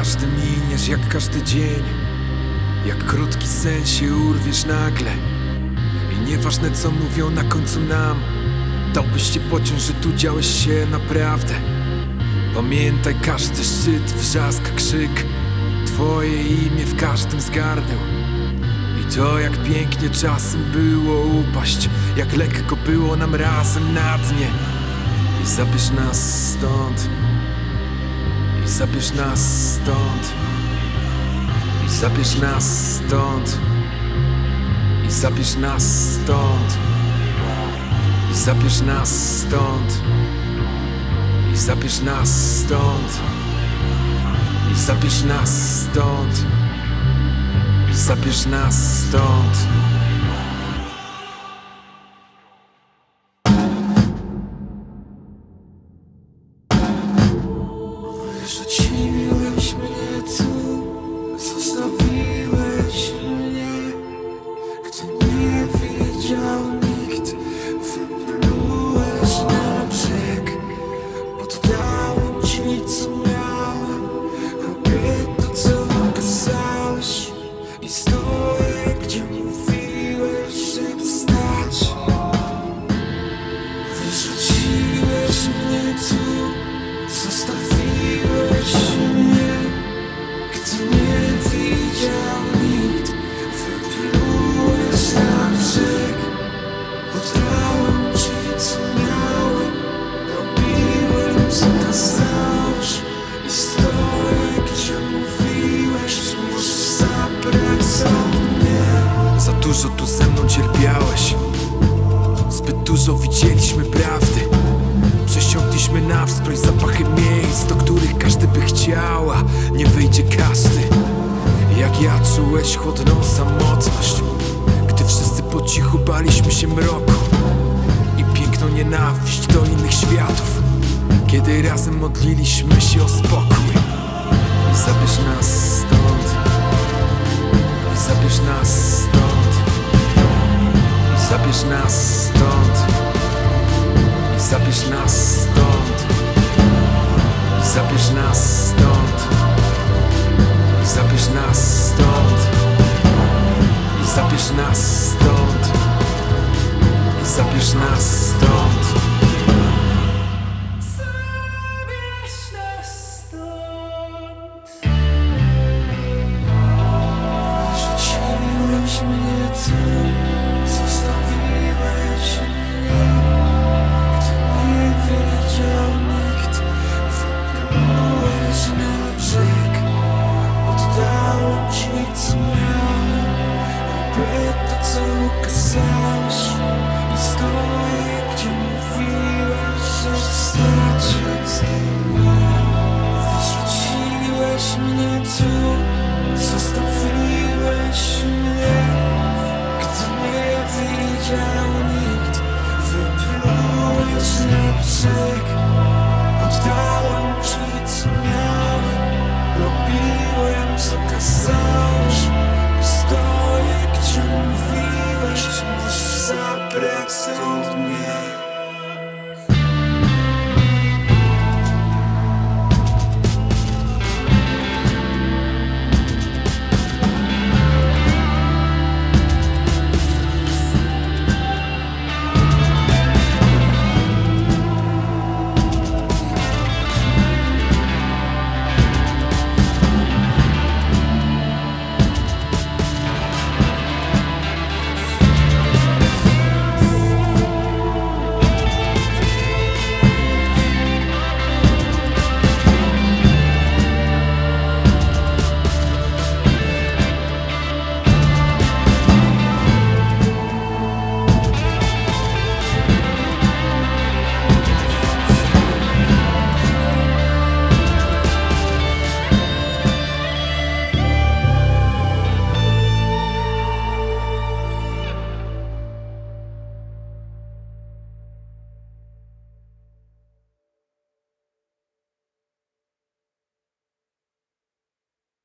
każdy miniesz, jak każdy dzień. Jak krótki sen się urwiesz nagle. I nieważne co mówią na końcu nam, dałbyś się pociąć, że tu działeś się naprawdę. Pamiętaj, każdy szczyt, wrzask, krzyk, twoje imię w każdym z gardeł. I to jak pięknie czasem było upaść, jak lekko było nam razem na dnie. I zabierz nas stąd, i zabierz nas stąd, i zabierz nas stąd, i zabierz nas stąd, i zabierz nas stąd, i zabierz nas stąd, i zabierz nas stąd, i zabierz nas stąd. Rzuciłeś mnie tu, zostawiłeś mnie, gdy nie wiedział nikt. Wyplułeś na brzeg, oddałem ci co miałem. Robię to co kazałeś i stoję gdzie mówiłeś, żeby stać. Wyrzuciłeś mnie tu, zostawiłeś mnie, gdy nie widział nikt. Wyplułeś na brzeg, oddałem ci co miałem. Robiłem co kazałeś i stoję gdzie mówiłeś, że możesz zabrać za mnie. Za dużo tu ze mną cierpiałeś, zbyt dużo widzieliśmy prawdy. Przesiąkliśmy na wskroś zapachy miejsc, do których każdy by chciała, nie wyjdzie każdy. Jak ja czułeś chłodną samotność, gdy wszyscy po cichu baliśmy się mroku i piękną nienawiść do innych światów, kiedy razem modliliśmy się o spokój. I zabierz nas stąd, i zabierz nas stąd, i zabierz nas stąd, i zabierz nas stąd, i zabierz nas stąd, i zabierz nas stąd, i zabierz nas stąd, i zabierz nas stąd. Zabierz nas stąd. Rzuciłeś mnie tu, zostawiłeś mnie, gdy nie wiedział nikt. Wyplułeś na brzeg, oddałem ci co miałem. Robię to co kazałeś i stoję gdzie mówiłeś, że wstać. Wyrzuciłeś mnie tu, zostawiłeś mnie, gdy nie widział nikt. Wyplułeś na brzeg, oddałem ci co miałem. Robiłem co kazałeś